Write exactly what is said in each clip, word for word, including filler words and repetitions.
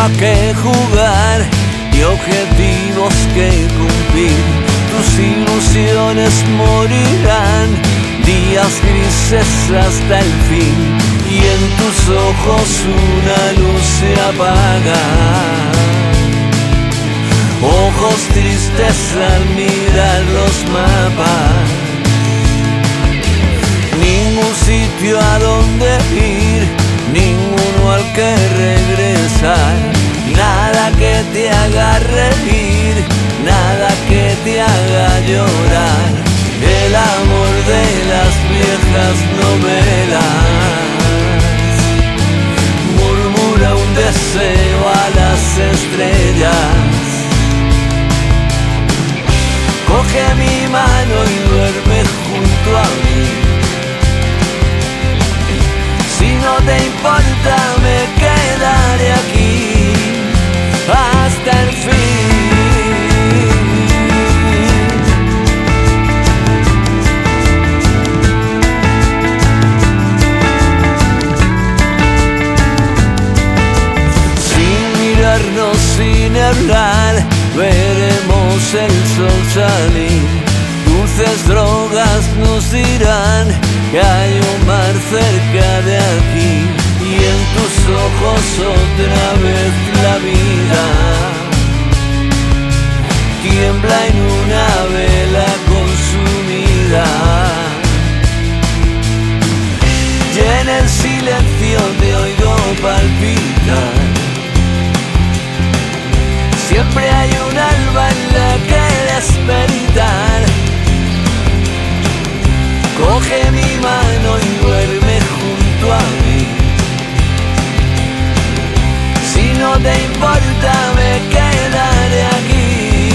a que jugar y objetivos que cumplir. Tus ilusiones morirán, días grises hasta el fin, y en tus ojos una luz se apaga. Ojos tristes al mirar los mapas, ningún sitio a donde ir, ninguno al que regresar, nada que te haga reír, nada que te haga llorar, el amor de las viejas novelas. Murmura un deseo a las estrellas, coge mi mano y duerme junto a mí. Si no te importa me quedaré aquí hasta el fin. Sin mirarnos, sin hablar, veremos el sol salir. Dulces drogas nos dirán que hay un mar cerca de aquí, y en tus ojos otra vez la vida tiembla en una vela consumida. Y en el silencio te oigo palpitar. Siempre hay un alba en la que despertar. Coge mi mano y duerme junto a mí. Si no te importa me quedaré aquí.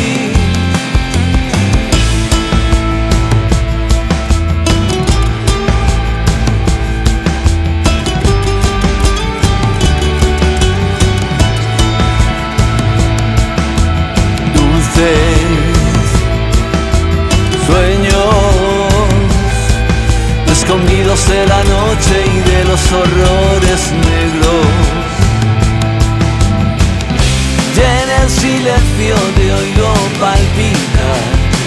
Sueños escondidos de la noche y de los horrores negros, y en el silencio te oigo palpitar.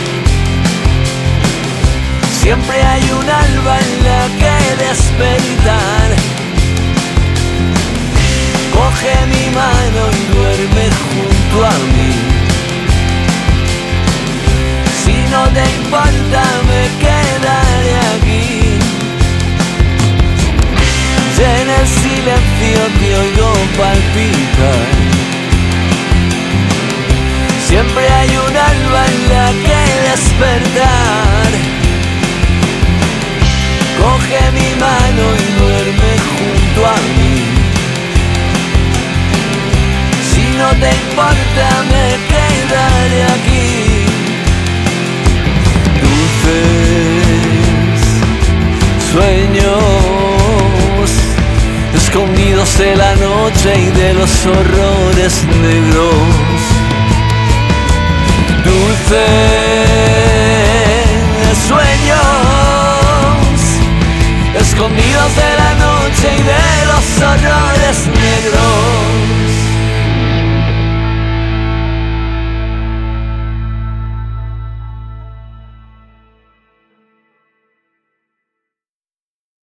Siempre hay un alba en la que despertar. Coge mi mano y duerme junto a mí. Si no te importa me quedaré aquí. Y en el silencio te oigo palpitar. Siempre hay un alba en la que despertar. Coge mi mano y duerme junto a mí. Si no te importa me quedaré aquí. Sueños escondidos de la noche y de los horrores negros, dulces